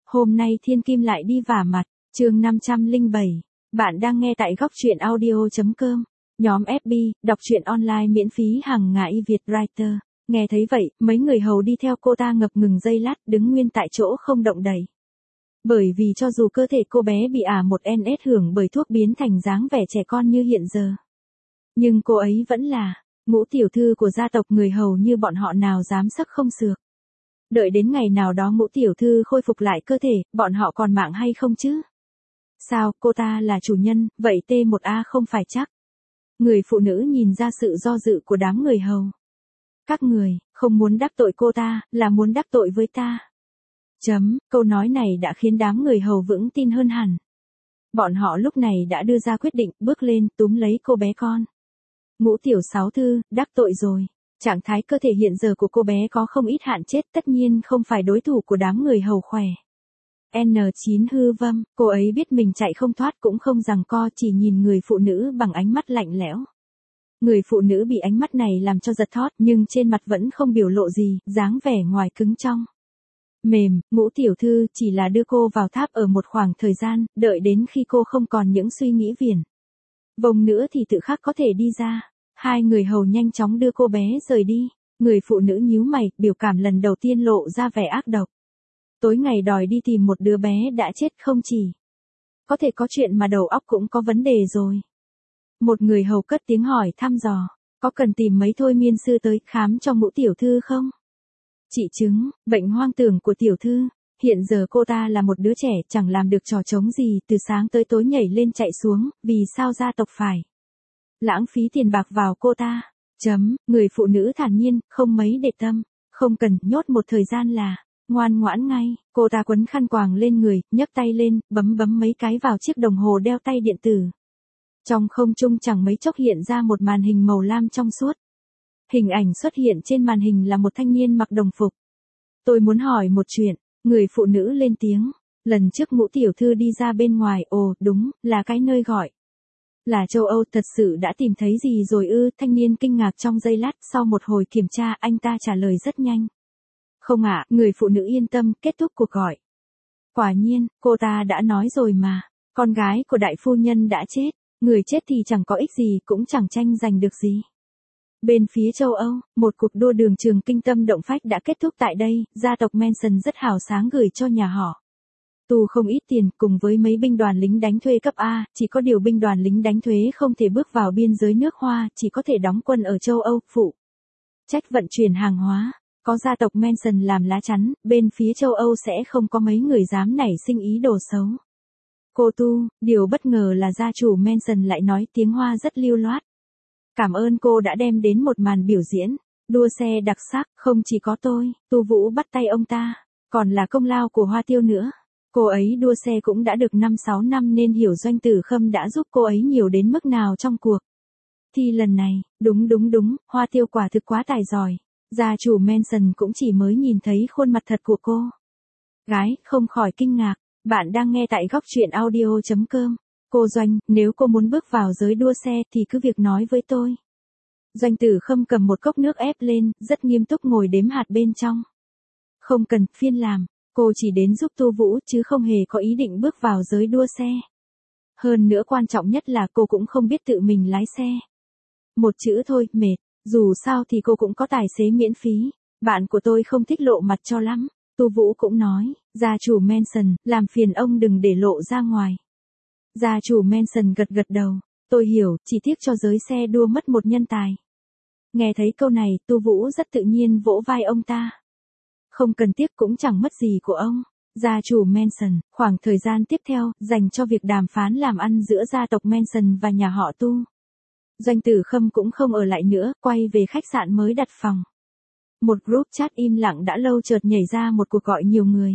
Hôm nay Thiên Kim lại đi vả mặt, chương 507. Bạn đang nghe tại góc truyện audio.com. Nhóm FB, đọc truyện online miễn phí hàng ngày Việt Writer. Nghe thấy vậy, mấy người hầu đi theo cô ta ngập ngừng giây lát, đứng nguyên tại chỗ không động đậy. Bởi vì cho dù cơ thể cô bé bị một NS hưởng bởi thuốc biến thành dáng vẻ trẻ con như hiện giờ, nhưng cô ấy vẫn là ngũ tiểu thư của gia tộc, người hầu như bọn họ nào dám sắc không sược. Đợi đến ngày nào đó ngũ tiểu thư khôi phục lại cơ thể, bọn họ còn mạng hay không chứ? Sao, cô ta là chủ nhân, vậy T1A không phải chắc. Người phụ nữ nhìn ra sự do dự của đám người hầu. Các người, không muốn đắc tội cô ta, là muốn đắc tội với ta. Câu nói này đã khiến đám người hầu vững tin hơn hẳn. Bọn họ lúc này đã đưa ra quyết định, bước lên, túm lấy cô bé con. Ngũ tiểu sáu thư, đắc tội rồi. Trạng thái cơ thể hiện giờ của cô bé có không ít hạn chết, tất nhiên không phải đối thủ của đám người hầu khỏe. N9 hư vâm, cô ấy biết mình chạy không thoát cũng không giằng co, chỉ nhìn người phụ nữ bằng ánh mắt lạnh lẽo. Người phụ nữ bị ánh mắt này làm cho giật thót, nhưng trên mặt vẫn không biểu lộ gì, dáng vẻ ngoài cứng trong. Mềm, ngũ tiểu thư chỉ là đưa cô vào tháp ở một khoảng thời gian, đợi đến khi cô không còn những suy nghĩ viển vông nữa thì tự khắc có thể đi ra. Hai người hầu nhanh chóng đưa cô bé rời đi. Người phụ nữ nhíu mày, biểu cảm lần đầu tiên lộ ra vẻ ác độc. Tối ngày đòi đi tìm một đứa bé đã chết không chỉ có thể có chuyện mà đầu óc cũng có vấn đề rồi. Một người hầu cất tiếng hỏi thăm dò, có cần tìm mấy thôi miên sư tới khám cho ngũ tiểu thư không? Trị chứng, bệnh hoang tưởng của tiểu thư. Hiện giờ cô ta là một đứa trẻ chẳng làm được trò trống gì, từ sáng tới tối nhảy lên chạy xuống, vì sao gia tộc phải lãng phí tiền bạc vào cô ta. Người phụ nữ thản nhiên, không mấy để tâm. Không cần, nhốt một thời gian là ngoan ngoãn ngay. Cô ta quấn khăn quàng lên người, nhấc tay lên, bấm mấy cái vào chiếc đồng hồ đeo tay điện tử. Trong không trung chẳng mấy chốc hiện ra một màn hình màu lam trong suốt. Hình ảnh xuất hiện trên màn hình là một thanh niên mặc đồng phục. Tôi muốn hỏi một chuyện. Người phụ nữ lên tiếng. Lần trước ngũ tiểu thư đi ra bên ngoài, ồ, đúng, là cái nơi gọi là châu Âu, thật sự đã tìm thấy gì rồi ư? Thanh niên kinh ngạc trong giây lát, sau một hồi kiểm tra, anh ta trả lời rất nhanh. Không ạ, người phụ nữ yên tâm, kết thúc cuộc gọi. Quả nhiên, cô ta đã nói rồi mà, con gái của đại phu nhân đã chết, người chết thì chẳng có ích gì, cũng chẳng tranh giành được gì. Bên phía châu Âu, một cuộc đua đường trường kinh tâm động phách đã kết thúc tại đây, gia tộc Manson rất hào sáng gửi cho nhà họ tù không ít tiền, cùng với mấy binh đoàn lính đánh thuê cấp A, chỉ có điều binh đoàn lính đánh thuê không thể bước vào biên giới nước Hoa, chỉ có thể đóng quân ở châu Âu, phụ trách vận chuyển hàng hóa. Có gia tộc Manson làm lá chắn, bên phía châu Âu sẽ không có mấy người dám nảy sinh ý đồ xấu. Cô Tu, điều bất ngờ là gia chủ Manson lại nói tiếng Hoa rất lưu loát. Cảm ơn cô đã đem đến một màn biểu diễn đua xe đặc sắc, không chỉ có tôi, Tu Vũ bắt tay ông ta, còn là công lao của Hoa Tiêu nữa. Cô ấy đua xe cũng đã được 5-6 năm nên hiểu Doanh Tử Khâm đã giúp cô ấy nhiều đến mức nào trong cuộc thi lần này. Đúng, Hoa Tiêu quả thực quá tài giỏi. Gia chủ Manson cũng chỉ mới nhìn thấy khuôn mặt thật của cô gái, không khỏi kinh ngạc. Bạn đang nghe tại góc truyện audio.com. Cô Doanh, nếu cô muốn bước vào giới đua xe thì cứ việc nói với tôi. Doanh Tử Khâm cầm một cốc nước ép lên, rất nghiêm túc ngồi đếm hạt bên trong. Không cần, phiên làm. Cô chỉ đến giúp Tu Vũ chứ không hề có ý định bước vào giới đua xe. Hơn nữa quan trọng nhất là cô cũng không biết tự mình lái xe. Một chữ thôi, mệt. Dù sao thì cô cũng có tài xế miễn phí. Bạn của tôi không thích lộ mặt cho lắm. Tu Vũ cũng nói, gia chủ Manson, làm phiền ông đừng để lộ ra ngoài. Gia chủ Manson gật đầu. Tôi hiểu, chỉ tiếc cho giới xe đua mất một nhân tài. Nghe thấy câu này, Tu Vũ rất tự nhiên vỗ vai ông ta. Không cần tiếc cũng chẳng mất gì của ông. Gia chủ Manson, khoảng thời gian tiếp theo, dành cho việc đàm phán làm ăn giữa gia tộc Manson và nhà họ Tu. Doanh Tử Khâm cũng không ở lại nữa, quay về khách sạn mới đặt phòng. Một group chat im lặng đã lâu chợt nhảy ra một cuộc gọi nhiều người.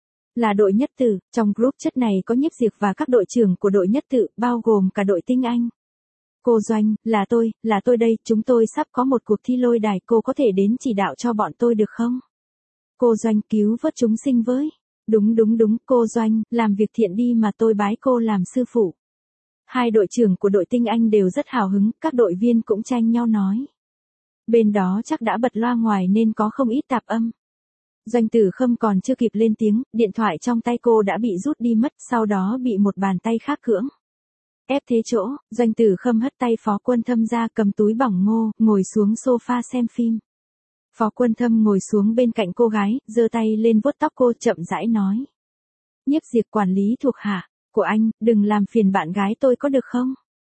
Là đội nhất tử, trong group chat này có Nhiếp Diệp và các đội trưởng của đội nhất tử, bao gồm cả đội tinh anh. Cô Doanh, là tôi đây, chúng tôi sắp có một cuộc thi lôi đài, cô có thể đến chỉ đạo cho bọn tôi được không? Cô Doanh, cứu vớt chúng sinh với. Đúng, cô Doanh, làm việc thiện đi mà tôi bái cô làm sư phụ. Hai đội trưởng của đội tinh anh đều rất hào hứng, các đội viên cũng tranh nhau nói. Bên đó chắc đã bật loa ngoài nên có không ít tạp âm. Doanh Tử Khâm còn chưa kịp lên tiếng, điện thoại trong tay cô đã bị rút đi mất, sau đó bị một bàn tay khác cưỡng ép thế chỗ. Doanh Tử Khâm hất tay Phó Quân Thâm ra, cầm túi bỏng ngô, ngồi xuống sofa xem phim. Phó Quân Thâm ngồi xuống bên cạnh cô gái, giơ tay lên vuốt tóc cô, chậm rãi nói. Nhiếp Diệp, quản lý thuộc hạ của anh, đừng làm phiền bạn gái tôi có được không?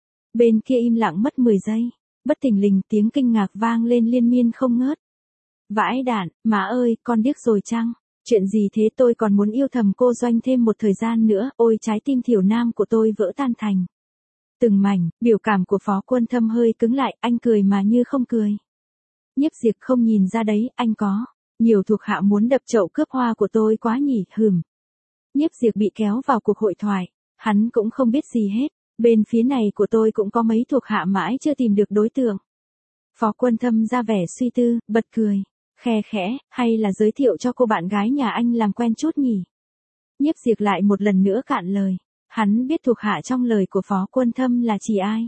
Bên kia im lặng mất 10 giây. Bất thình lình tiếng kinh ngạc vang lên liên miên không ngớt. Vãi đản, má ơi, con điếc rồi chăng? Chuyện gì thế, tôi còn muốn yêu thầm cô Doanh thêm một thời gian nữa, ôi trái tim thiểu nam của tôi vỡ tan thành từng mảnh. Biểu cảm của Phó Quân Thâm hơi cứng lại, anh cười mà như không cười. Nhiếp Diệp, không nhìn ra đấy, anh có nhiều thuộc hạ muốn đập chậu cướp hoa của tôi quá nhỉ, hừm. Nhiếp Diệp bị kéo vào cuộc hội thoại, hắn cũng không biết gì hết, bên phía này của tôi cũng có mấy thuộc hạ mãi chưa tìm được đối tượng. Phó Quân Thâm ra vẻ suy tư, bật cười, khe khẽ, hay là giới thiệu cho cô bạn gái nhà anh làm quen chút nhỉ? Nhiếp Diệp lại một lần nữa cạn lời, hắn biết thuộc hạ trong lời của Phó Quân Thâm là chỉ ai.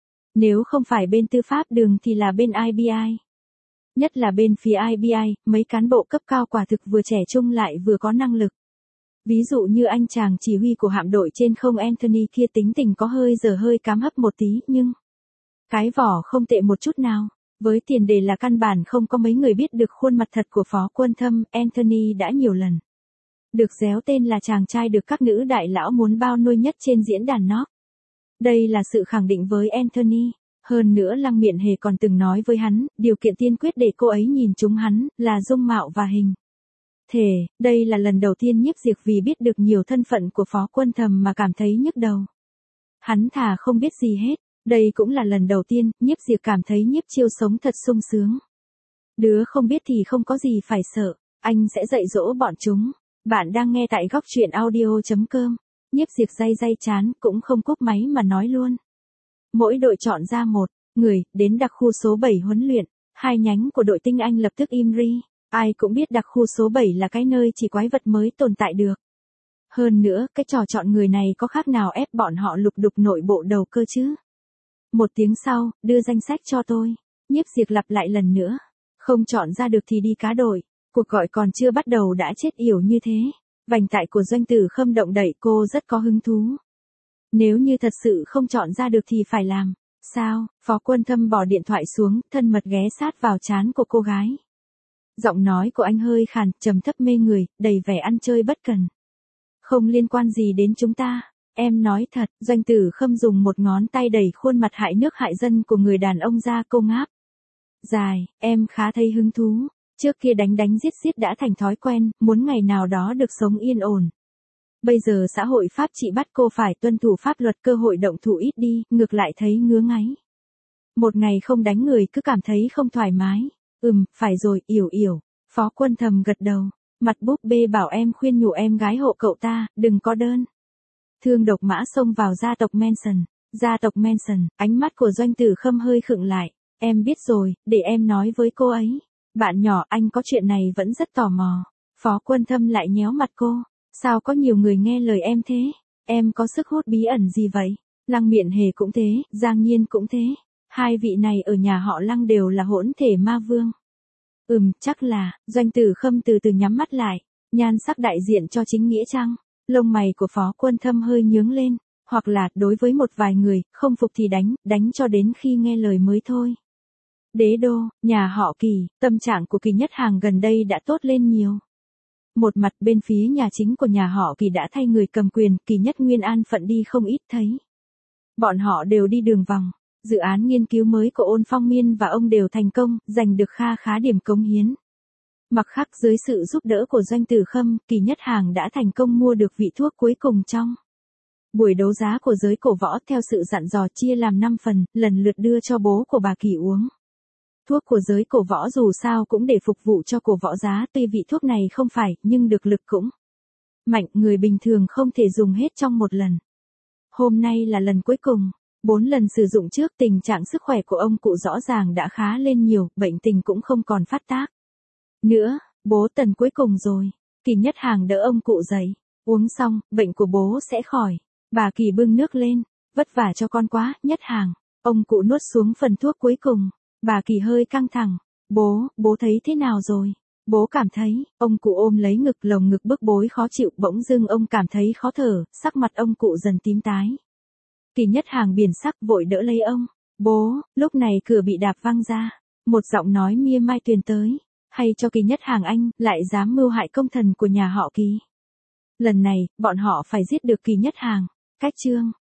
Nếu không phải bên tư pháp đường thì là bên IBI. Nhất là bên phía IBI, mấy cán bộ cấp cao quả thực vừa trẻ trung lại vừa có năng lực. Ví dụ như anh chàng chỉ huy của hạm đội trên không Anthony kia, tính tình có hơi giờ hơi cám hấp một tí, nhưng cái vỏ không tệ một chút nào. Với tiền đề là căn bản không có mấy người biết được khuôn mặt thật của Phó Quân Thâm. Anthony đã nhiều lần được réo tên là chàng trai được các nữ đại lão muốn bao nuôi nhất trên diễn đàn Knock. Đây là sự khẳng định với Anthony. Hơn nữa Lăng Miện Hề còn từng nói với hắn, điều kiện tiên quyết để cô ấy nhìn trúng hắn, là dung mạo và hình thể. Đây là lần đầu tiên Nhiếp Diệp vì biết được nhiều thân phận của Phó Quân Thâm mà cảm thấy nhức đầu. Hắn thà không biết gì hết. Đây cũng là lần đầu tiên, Nhiếp Diệp cảm thấy Nhiếp Chiêu sống thật sung sướng. Đứa không biết thì không có gì phải sợ, anh sẽ dạy dỗ bọn chúng. Bạn đang nghe tại góc truyện audio.com. Nhiếp Diệp day chán, cũng không cúp máy mà nói luôn. Mỗi đội chọn ra một người, đến đặc khu số 7 huấn luyện. Hai nhánh của đội tinh Anh lập tức im ri. Ai cũng biết đặc khu số 7 là cái nơi chỉ quái vật mới tồn tại được. Hơn nữa, cái trò chọn người này có khác nào ép bọn họ lục đục nội bộ đầu cơ chứ? Một tiếng sau, đưa danh sách cho tôi. Nhiếp Diệp lặp lại lần nữa. Không chọn ra được thì đi cá đội. Cuộc gọi còn chưa bắt đầu đã chết yểu như thế. Vành tại của Doanh Tử Khâm động đậy, cô rất có hứng thú. Nếu như thật sự không chọn ra được thì phải làm sao? Phó Quân Thâm bỏ điện thoại xuống, thân mật ghé sát vào trán của cô gái. Giọng nói của anh hơi khàn, trầm thấp mê người, đầy vẻ ăn chơi bất cần. Không liên quan gì đến chúng ta. Em nói thật. Doanh Tử Khâm dùng một ngón tay đẩy khuôn mặt hại nước hại dân của người đàn ông ra, câu ngáp dài. Em khá thấy hứng thú. Trước kia đánh giết đã thành thói quen, muốn ngày nào đó được sống yên ổn. Bây giờ xã hội pháp trị bắt cô phải tuân thủ pháp luật, cơ hội động thủ ít đi, ngược lại thấy ngứa ngáy. Một ngày không đánh người cứ cảm thấy không thoải mái. Phải rồi, yểu. Phó Quân Thâm gật đầu. Mặt búp bê bảo em khuyên nhủ em gái hộ cậu ta, đừng có đơn thương độc mã xông vào gia tộc Manson. Gia tộc Manson, ánh mắt của Doanh Tử Khâm hơi khựng lại. Em biết rồi, để em nói với cô ấy. Bạn nhỏ, anh có chuyện này vẫn rất tò mò. Phó Quân Thâm lại nhéo mặt cô. Sao có nhiều người nghe lời em thế? Em có sức hút bí ẩn gì vậy? Lăng Miện Hề cũng thế, Giang Nhiên cũng thế. Hai vị này ở nhà họ Lăng đều là hỗn thể ma vương. Chắc là. Doanh Tử Khâm từ từ nhắm mắt lại. Nhan sắc đại diện cho chính nghĩa chăng? Lông mày của Phó Quân Thâm hơi nhướng lên. Hoặc là, đối với một vài người, không phục thì đánh cho đến khi nghe lời mới thôi. Đế đô, nhà họ Kỳ, tâm trạng của Kỳ Nhất Hàng gần đây đã tốt lên nhiều. Một mặt bên phía nhà chính của nhà họ Kỳ đã thay người cầm quyền, Kỳ Nhất Nguyên an phận đi không ít thấy. Bọn họ đều đi đường vòng. Dự án nghiên cứu mới của Ôn Phong Miên và ông đều thành công, giành được khá điểm cống hiến. Mặc khắc dưới sự giúp đỡ của Doanh Tử Khâm, Kỳ Nhất Hàng đã thành công mua được vị thuốc cuối cùng trong buổi đấu giá của giới cổ võ, theo sự dặn dò chia làm 5 phần, lần lượt đưa cho bố của bà Kỳ uống. Thuốc của giới cổ võ dù sao cũng để phục vụ cho cổ võ giá, tuy vị thuốc này không phải, nhưng được lực cũng mạnh, người bình thường không thể dùng hết trong một lần. Hôm nay là lần cuối cùng. 4 lần sử dụng trước, tình trạng sức khỏe của ông cụ rõ ràng đã khá lên nhiều, bệnh tình cũng không còn phát tác nữa. Bố Tần cuối cùng rồi. Kỳ Nhất Hàng đỡ ông cụ dậy. Uống xong, bệnh của bố sẽ khỏi. Bà Kỳ bưng nước lên. Vất vả cho con quá, Nhất Hàng. Ông cụ nuốt xuống phần thuốc cuối cùng. Bà Kỳ hơi căng thẳng. Bố thấy thế nào rồi? Bố cảm thấy, ông cụ ôm lấy ngực, lồng ngực bức bối khó chịu, bỗng dưng ông cảm thấy khó thở, sắc mặt ông cụ dần tím tái. Kỳ Nhất Hàng biển sắc vội đỡ lấy ông. Bố, lúc này cửa bị đạp văng ra. Một giọng nói mia mai truyền tới. Hay cho Kỳ Nhất Hàng anh, lại dám mưu hại công thần của nhà họ Kỳ. Lần này, bọn họ phải giết được Kỳ Nhất Hàng. Cách chương